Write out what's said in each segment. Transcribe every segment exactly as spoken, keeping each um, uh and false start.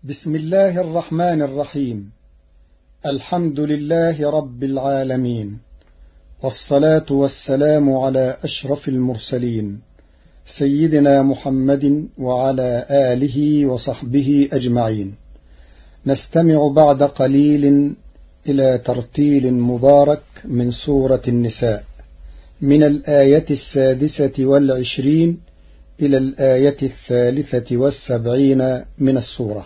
بسم الله الرحمن الرحيم. الحمد لله رب العالمين، والصلاة والسلام على أشرف المرسلين سيدنا محمد وعلى آله وصحبه أجمعين. نستمع بعد قليل إلى ترتيل مبارك من سورة النساء من الآية السادسة والعشرين إلى الآية الثالثة والسبعين من السورة.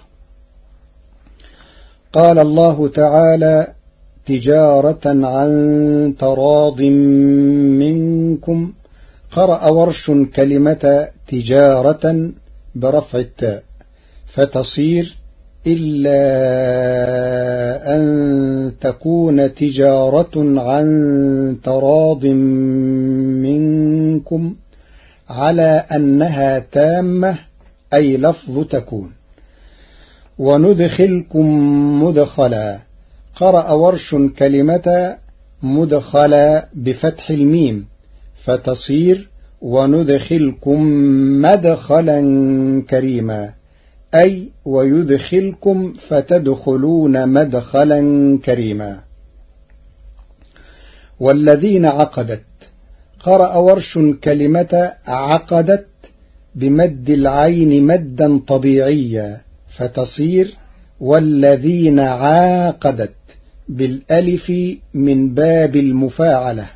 قال الله تعالى: تجارة عن تراض منكم. قرأ ورش كلمة تجارة برفع التاء فتصير إلا أن تكون تجارة عن تراض منكم، على أنها تامة أي لفظ تكون. وندخلكم مدخلا. قرأ ورش كلمة مدخلا بفتح الميم فتصير وندخلكم مدخلا كريما، أي ويدخلكم فتدخلون مدخلا كريما. والذين عقدت. قرأ ورش كلمة عقدت بمد العين مدا طبيعيا فتصير والذين عاقدت بالألف من باب المفاعلة.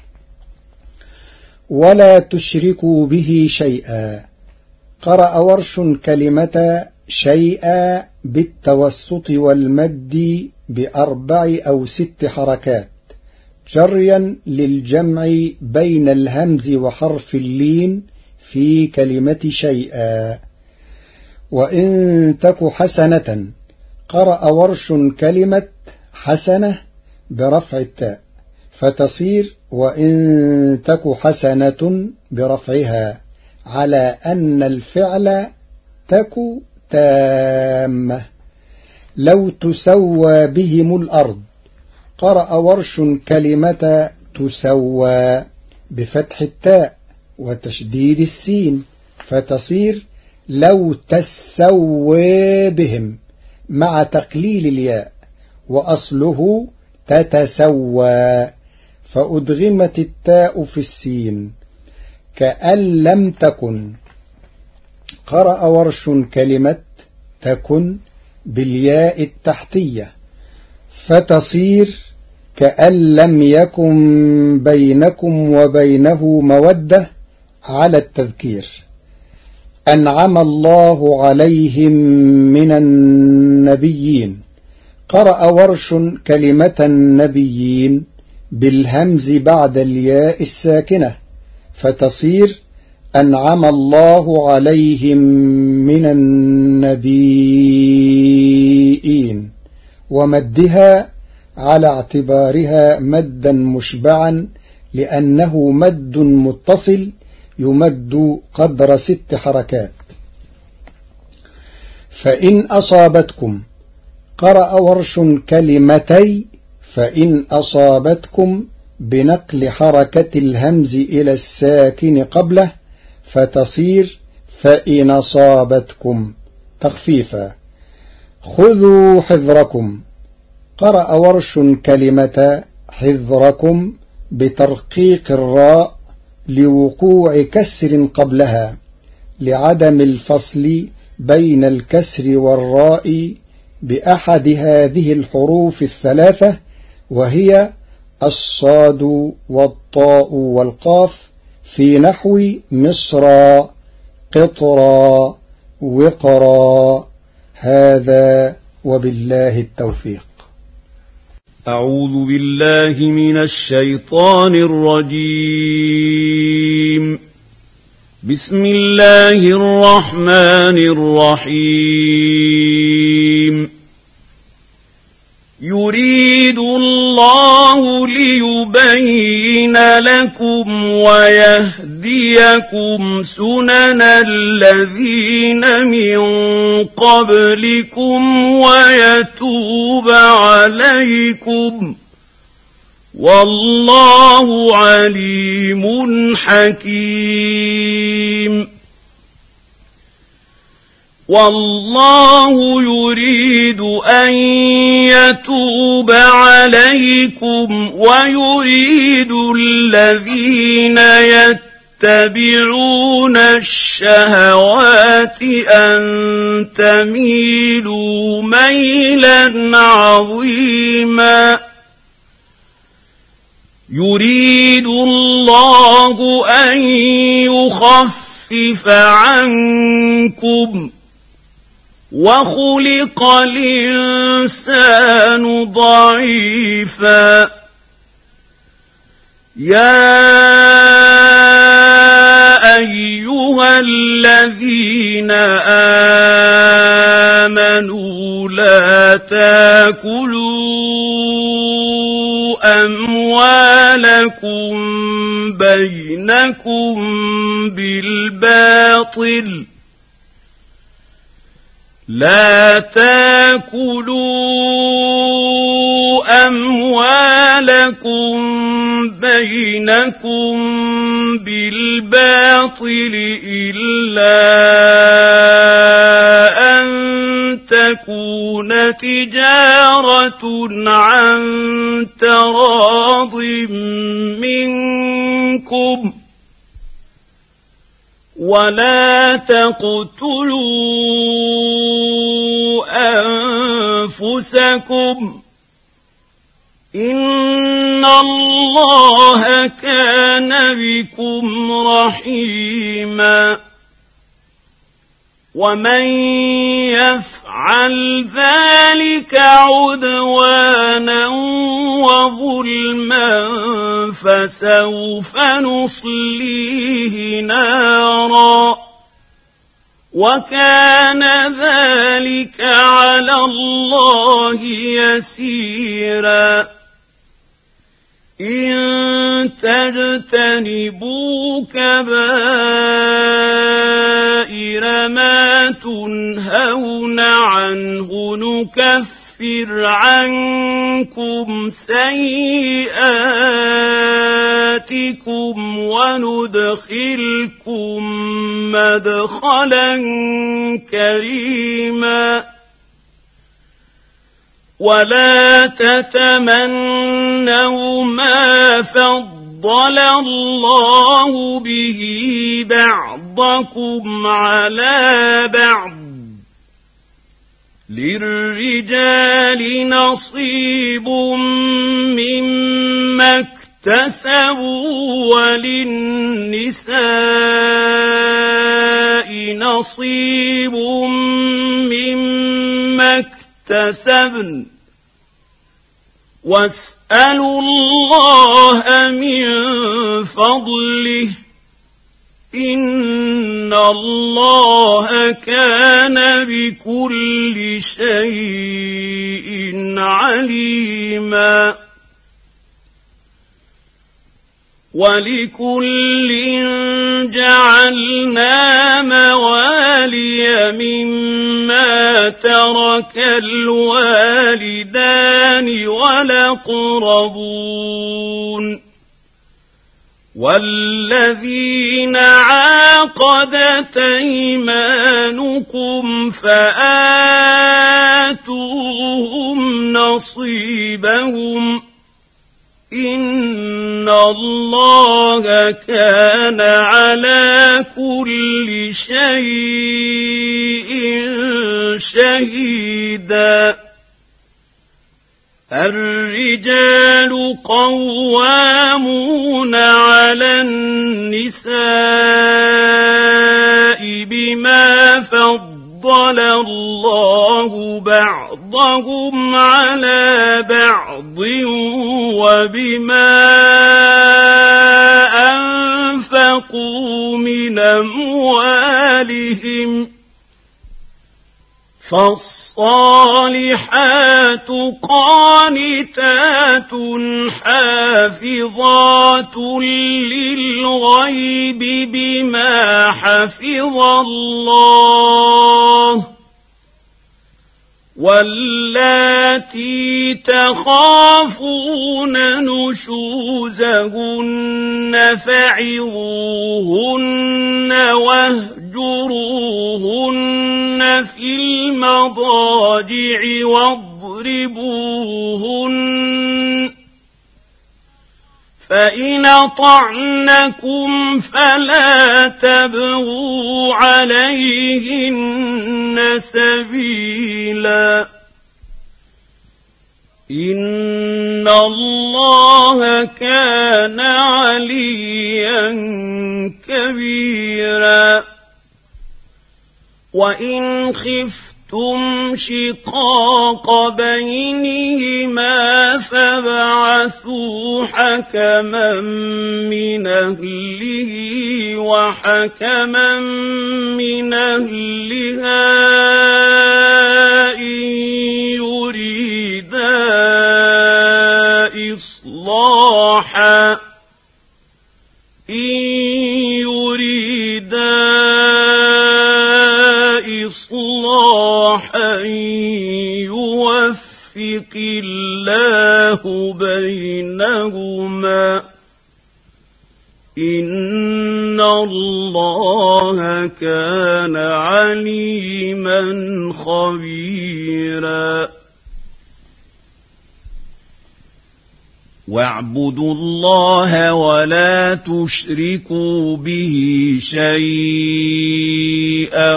ولا تشركوا به شيئا. قرأ ورش كلمة شيئا بالتوسط والمد بأربع أو ست حركات جريا للجمع بين الهمز وحرف اللين في كلمة شيئا. وإن تك حسنة. قرأ ورش كلمة حسنة برفع التاء فتصير وإن تك حسنة برفعها، على أن الفعل تك تامة. لو تسوى بهم الأرض. قرأ ورش كلمة تسوى بفتح التاء وتشديد السين فتصير لو تسوى بهم مع تقليل الياء، وأصله تتسوى فأدغمت التاء في السين كأن لم تكن. قرأ ورش كلمة تكن بالياء التحتية فتصير كأن لم يكن بينكم وبينه مودة على التذكير. أنعم الله عليهم من النبيين. قرأ ورش كلمة النبيين بالهمز بعد الياء الساكنة فتصير أنعم الله عليهم من النبيين، ومدها على اعتبارها مدا مشبعا لأنه مد متصل يمد قدر ست حركات. فإن أصابتكم. قرأ ورش كلمتي فإن أصابتكم بنقل حركة الهمز إلى الساكن قبله فتصير فإن أصابتكم تخفيفا. خذوا حذركم. قرأ ورش كلمة حذركم بترقيق الراء لوقوع كسر قبلها لعدم الفصل بين الكسر والراء بأحد هذه الحروف الثلاثة، وهي الصاد والطاء والقاف، في نحو مصرا قطرا وقرا. هذا وبالله التوفيق. أعوذ بالله من الشيطان الرجيم. بسم الله الرحمن الرحيم. يريد الله ليبين لكم ويهديكم سنن الذين من قبلكم ويتوب عليكم، والله عليم حكيم. والله يريد أن يتوب عليكم ويريد الذين يتبعون الشهوات أن تميلوا ميلا عظيما يريد الله أن يخفف عنكم وخلق الإنسان ضعيفا يا أيها الذين آمنوا لا تاكلوا أموالكم بينكم بالباطل لا تاكلوا أموالكم بينكم بالباطل إلا أن تكون تجارة عن تراض منكم ولا تقتلوا أنفسكم إن الله كان بكم رحيما ومن يفعل ذلك عدوانا وظلما فسوف نصليه نارا وكان ذلك على الله يسيرا إن تجتنبوا كبائر ما تنهون عنه نكفر عنكم سيئاتكم وندخلكم مدخلا كريما ولا تتمنوا ما فضل الله به بعضكم على بعض للرجال نصيب مما اكتسبوا وللنساء نصيب مما اكتسبن واسألوا الله من فضله إن الله كان بكل شيء عليما ولكل جعلنا موالي مما ترك الوالدان والأقربون والذين عاقدت أيمانكم فآتوهم نصيبهم إن الله كان على كل شيء شهيدا الرجال قوامون على النساء بما فضل الله بعضهم على بعض وبما أنفقوا من أموالهم فالصالحات قانتات حافظات للغيب بما حفظ الله واللاتي تخافون نشوزهن فعظوهن واهجروهن في المضاجع واضربوهن فإن أطعنكم فلا تبغوا عليهن سبيلا إن الله كان عليا كبيرا وإن خفتم شقاق بينهما فابعثوا حكما من أهله وحكما من أهلها إن يريدا إصلاحا إن يريدا إصلاحا يوفق الله بينهما إن الله كان عليما خبيرا واعبدوا الله ولا تشركوا به شيئا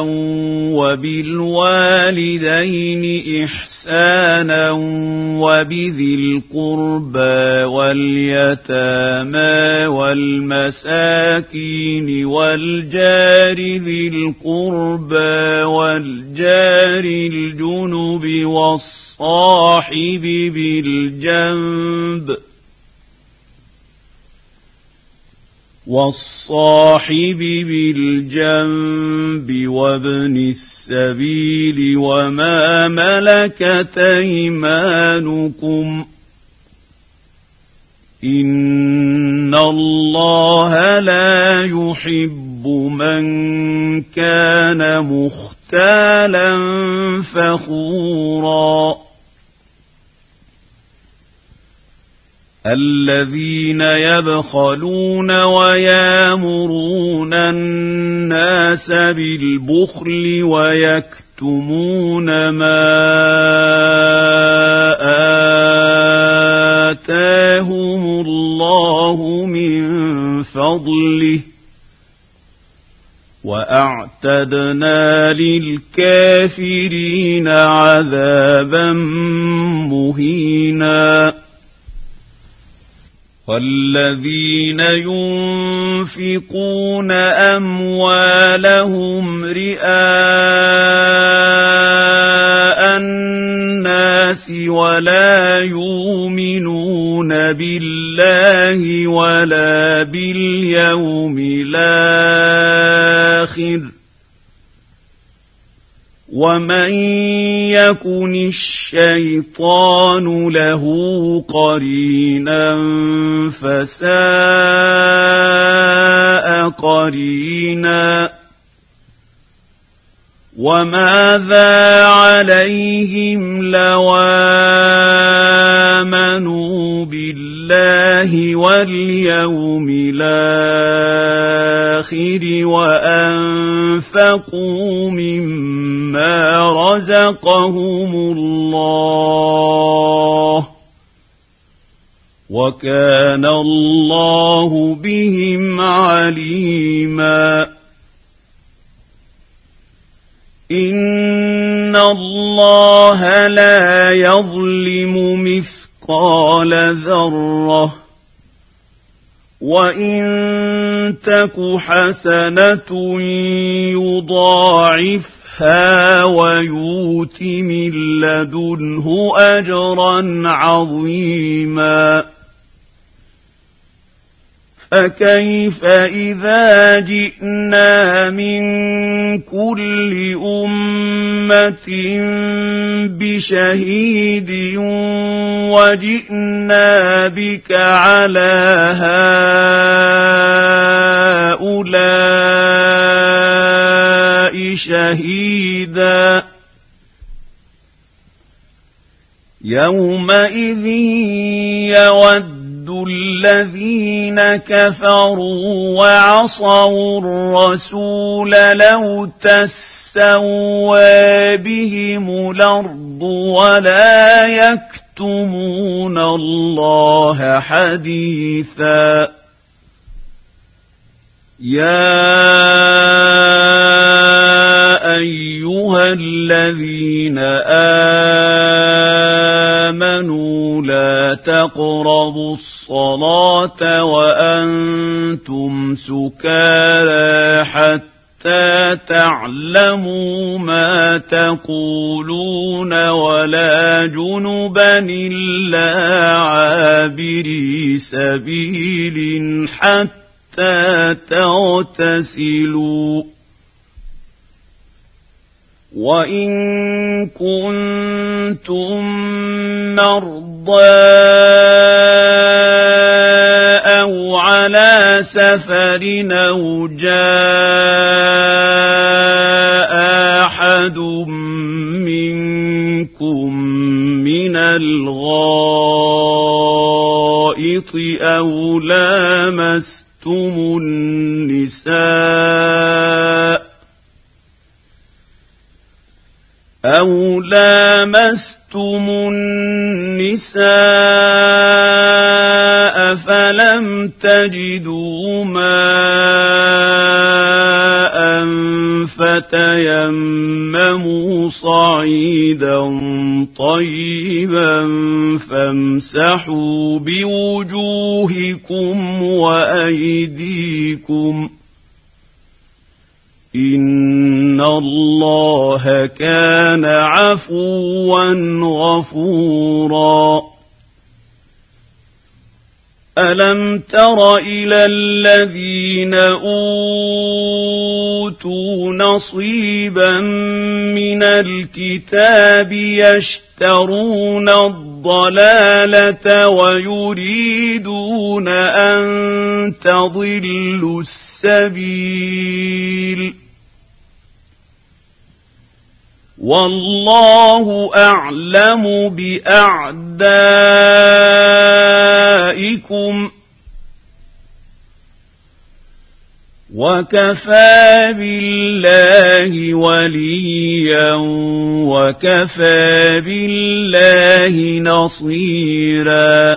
وبالوالدين إحسانا وبذي القربى واليتامى والمساكين والجار ذي القربى والجار الجنب والصاحب بالجنب والصاحب بالجنب وابن السبيل وما ملكت أيمانكم إن الله لا يحب من كان مختالا فخورا الذين يبخلون ويامرون الناس بالبخل ويكتمون ما آتاهم الله من فضله وأعتدنا للكافرين عذابا مهينا والذين ينفقون أموالهم رئاء الناس ولا يؤمنون بالله ولا باليوم الآخر ومن يكن الشيطان له قرينا فساء قرينا وماذا عليهم لو آمنوا بالله واليوم الآخر وأنفقوا مما رزقهم الله وكان الله بهم عليما إن الله لا يظلم مثقال ذرة وإن تك حسنة يضاعفها ويؤت من لدنه أجرا عظيما فكيف إذا جئنا من كل أمة بشهيد وجئنا بك على هؤلاء شهيدا يومئذ يود الذين كفروا وعصوا الرسول لو تسوى بهم الأرض ولا يكتمون الله حديثا يا أيها الذين آمنوا لا تقربوا الصلاة وأنتم سكارى حتى تعلموا ما تقولون ولا جنبا إلا عابري سبيل حتى تغتسلوا وإن كنتم مرضى أو على سفر أو جاء أحد منكم من الغائط أو لامستم النساء أو لامستم النساء فلم تجدوا ماء فتيمموا صعيدا طيبا فامسحوا بوجوهكم وأيديكم إن الله كان عفوا غفورا ألم تر إلى الذين أوتوا نصيبا من الكتاب يشترون الضلالة ويريدون أن تضلوا السبيل والله أعلم بأعدائكم وكفى بالله وليا وكفى بالله نصيرا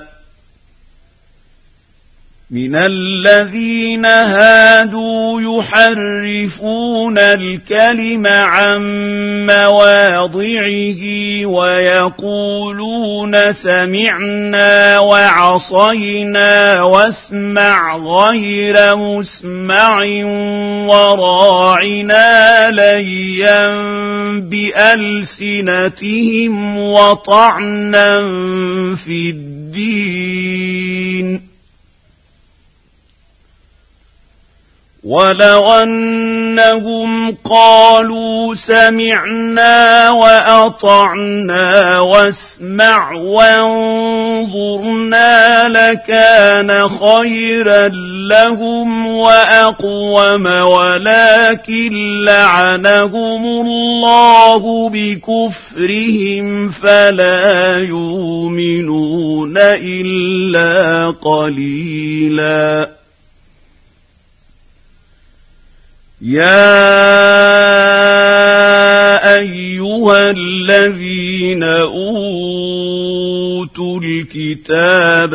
من الذين هادوا يحرفون الكلم عن مواضعه ويقولون سمعنا وعصينا واسمع غير مسمع وراعنا ليا بألسنتهم وطعنا في الدين ولو أنهم قالوا سمعنا وأطعنا واسمع وانظرنا لكان خيرا لهم وأقوم ولكن لعنهم الله بكفرهم فلا يؤمنون إلا قليلا يا أيها الذين أوتوا الكتاب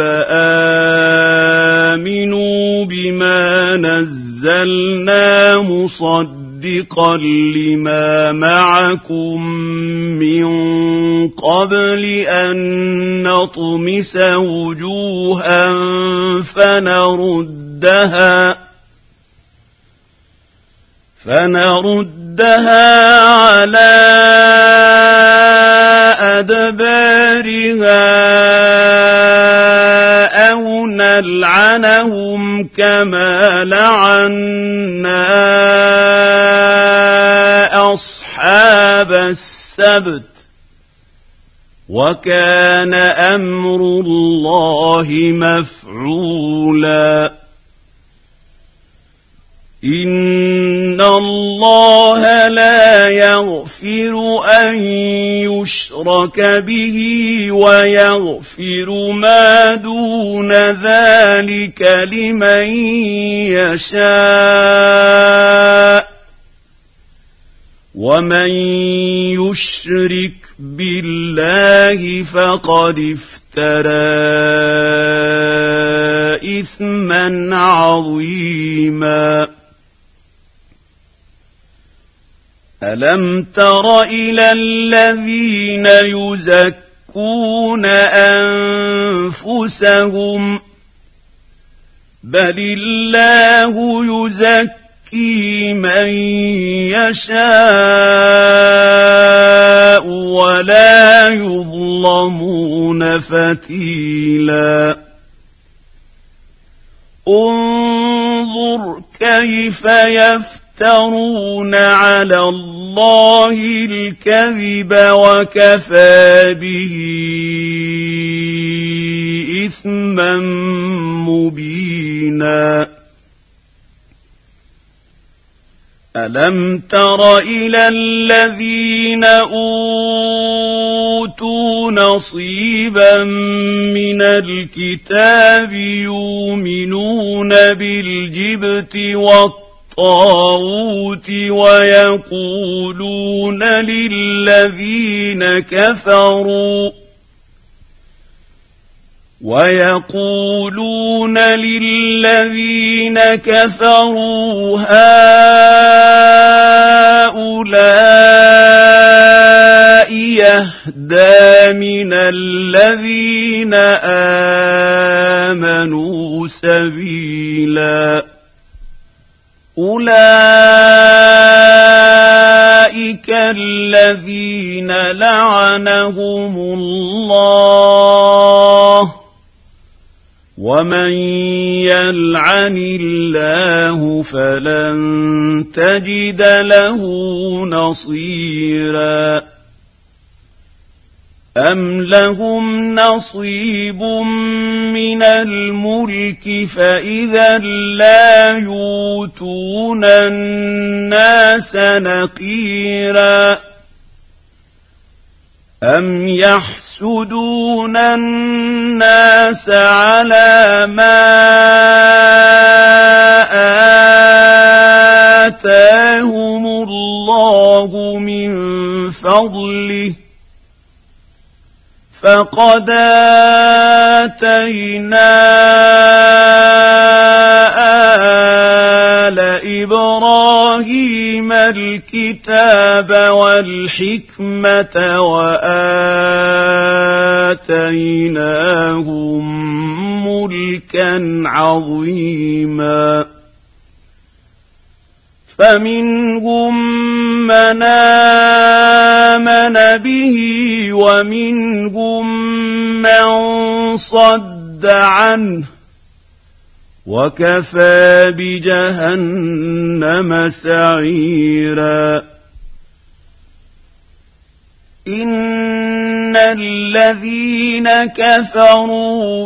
آمنوا بما نزلنا مصدقا لما معكم من قبل أن نطمس وجوها فنردها فنردها على أدبارها أو نلعنهم كما لعنا أصحاب السبت وكان أمر الله مفعولا إن الله لا يغفر أن يشرك به ويغفر ما دون ذلك لمن يشاء ومن يشرك بالله فقد افترى إثما عظيما ألم تر إلى الذين يزكون أنفسهم بل الله يزكي من يشاء ولا يظلمون فتيلا انظر كيف يفترون على الله الكذب وكفى به إثما مبينا ألم تر إلى الذين أوتوا نصيبا من الكتاب يؤمنون بالجبت والطاغوت ويقولون للذين كفروا ويقولون للذين كفروا هؤلاء يهدى من الذين آمنوا سبيلا أولئك الذين لعنهم الله ومن يلعن الله فلن تجد له نصيرا أم لهم نصيب من الملك فإذا لا يؤتون الناس نقيرا أم يحسدون الناس على ما آتاهم الله من فضله فقد آتينا آل إبراهيم الكتاب والحكمة وآتيناهم ملكا عظيما فمنهم من آمن به ومنهم من صد عنه وكفى بجهنم سعيرا إن الذين كفروا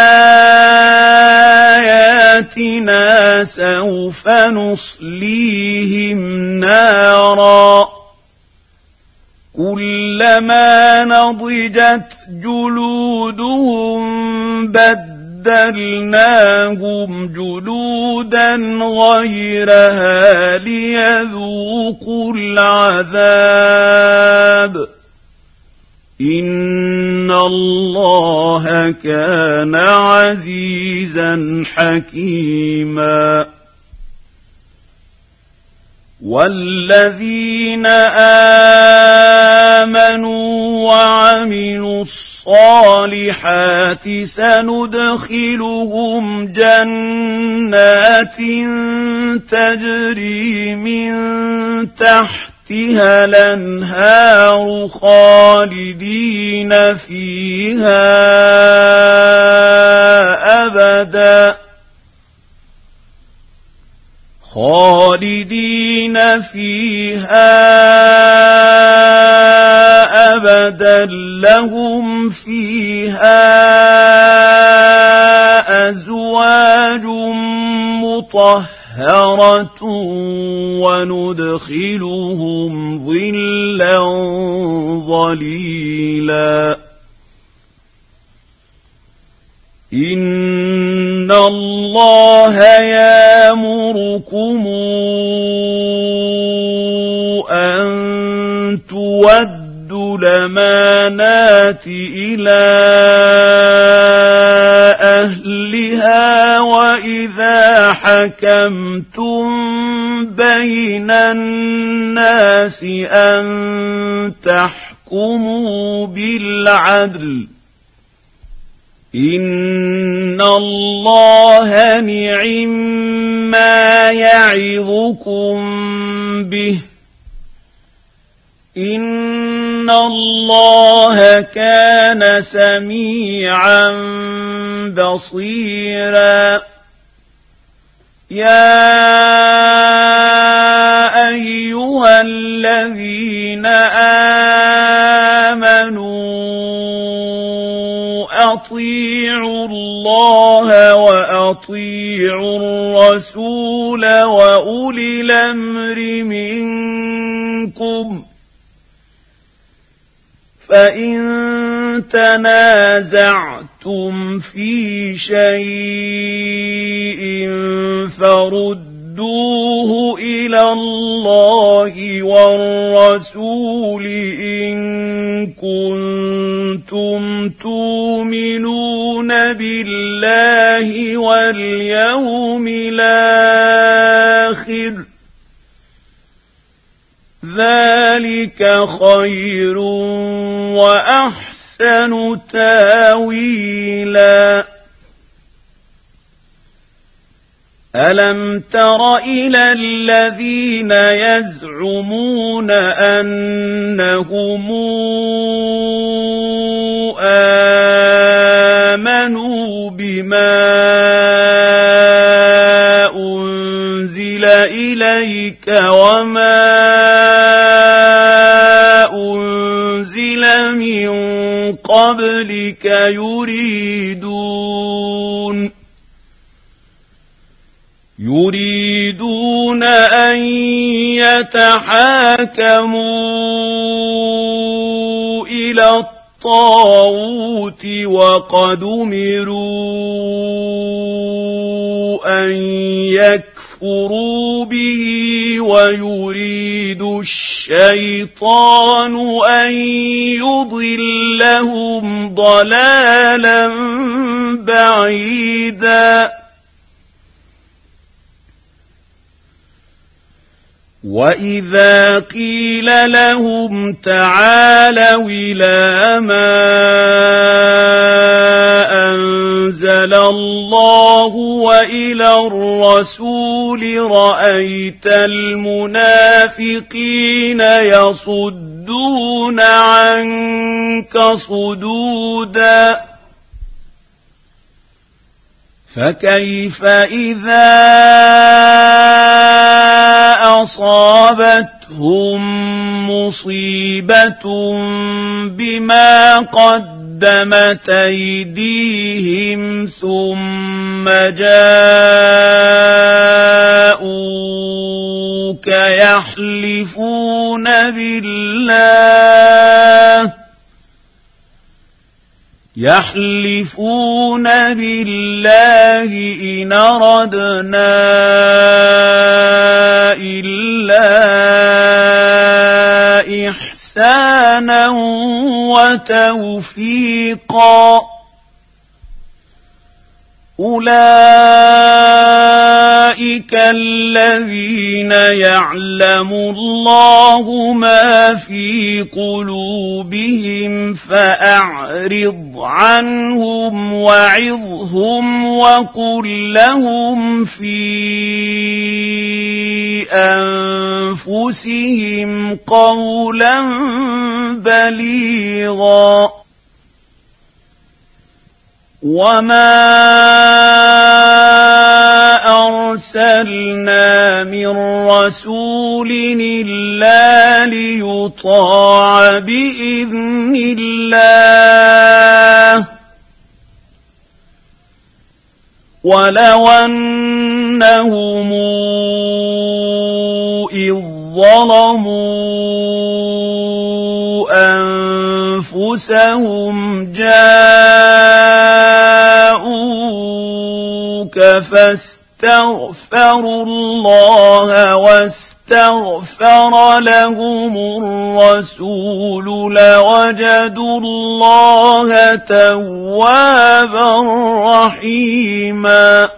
بآياتنا سوف نصليهم نارا كلما نضجت جلودهم بدلناهم جلودا غيرها ليذوقوا العذاب إن الله كان عزيزا حكيما والذين آمنوا وعملوا الصالحات سندخلهم جنات تجري من تحتها الأنهار خالدين فيها أبدا خالدين فيها أبدا لهم فيها أزواج مطهرة مطهرة وندخلهم ظلا ظليلا إن الله يأمركم أن تودوا الأمانات إلى أهلها وإذا حكمتم بين الناس أن تحكموا بالعدل إن الله نعما يعظكم به إن الله كان سميعا بصيرا يا أيها الذين آمنوا أطيعوا الله وأطيعوا الرسول وأولي الأمر منكم فإن تنازعتم في شيء فردوه إلى الله والرسول إن كنتم تؤمنون بالله واليوم الآخر ذلك خير وأحسن تاويلا ألم تر إلى الذين يزعمون أنهم آمنوا بما أنزل إليك وما أنزل من قبلك يريدون يريدون أن يتحاكموا إلى الطاغوت وقد أمروا أن يكفروا به ويريد الشيطان أن يضلهم ضلالا بعيدا وإذا قيل لهم تعالوا إلى ما أنزل الله وإلى الرسول رأيت المنافقين يصدون عنك صدودا فكيف إذا أصابتهم مصيبة بما قدمت أيديهم ثم جاءوك يحلفون بالله يحلفون بالله إن أردنا إلا إحسانا وتوفيقا أولئك الذين يعلم الله ما في قلوبهم فأعرض عنهم وعظهم وقل لهم في أنفسهم قولا بليغا وما أرسلنا من رسول إلا ليطاع بإذن الله ولو أنهم إذ ظلموا أنفسهم جاءوك فاستغفروا الله واستغفر لهم الرسول لوجدوا الله توابا رحيما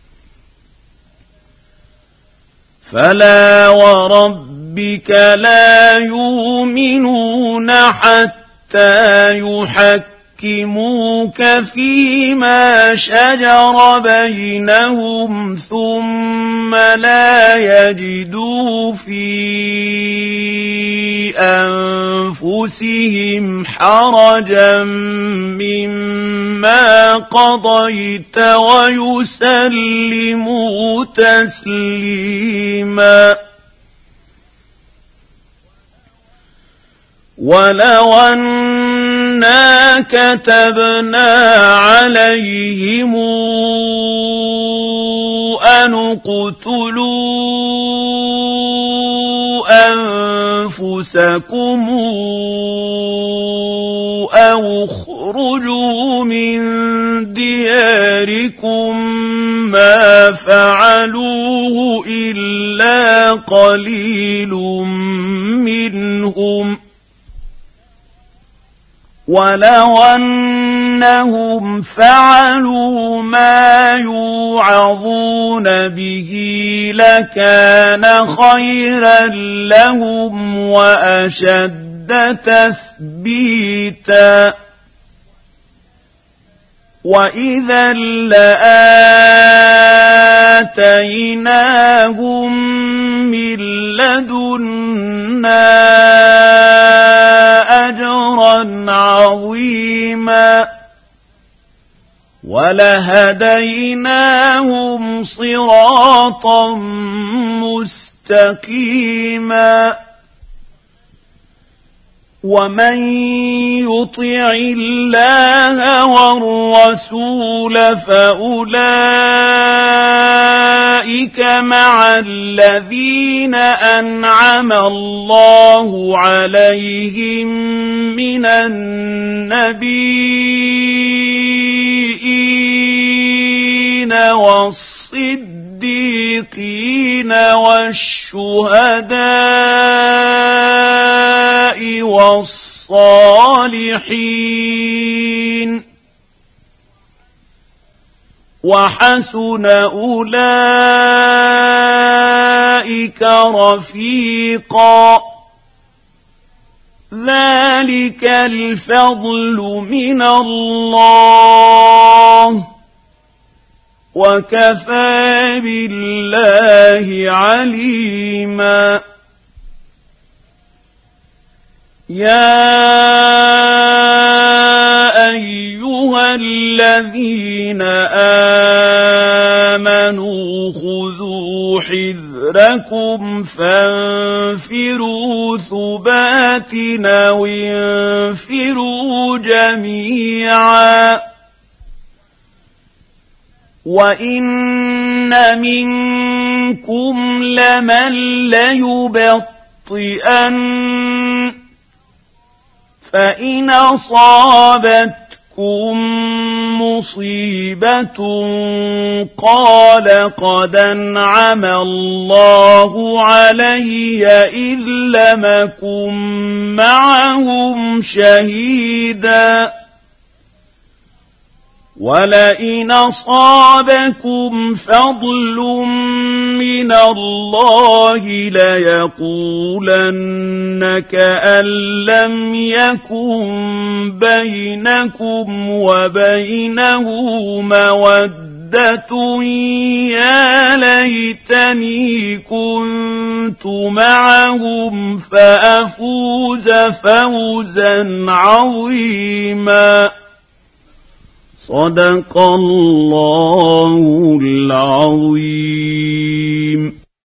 فلا وربك لا يؤمنون حتى يحكموك فيما شجر بينهم ثم لا يجدوا في أنفسهم حرجا مما قضيت ويسلموا تسليما ولو أنا كتبنا عليهم أن اقتلوا أنفسكم أو اخرجوا من دياركم ما فعلوه إلا قليل منهم ولو أنهم فعلوا ما يوعظون به لكان خيرا لهم وأشد تثبيتا وإذا لآتيناهم من لدنا أجرا عظيما ولهديناهم صراطا مستقيما ومن يطع الله والرسول فأولئك مع الذين أنعم الله عليهم من النبيين والصديقين والشهداء والصالحين وحسن أولئك رفيقا ذلك الفضل من الله وكفى بالله عليما يا أيها الذين آمنوا خذوا حذركم فانفروا ثبات أو انفروا جميعا وإن منكم لمن ليبطئن فإن أصابتكم مصيبة قال قد أنعم الله علي إذ لم أكن معهم شهيدا ولئن أصابكم فضل من الله ليقولن كأن لم يكن بينكم وبينه مودة يا ليتني كنت معهم فأفوز فوزا عظيما صدق الله العظيم.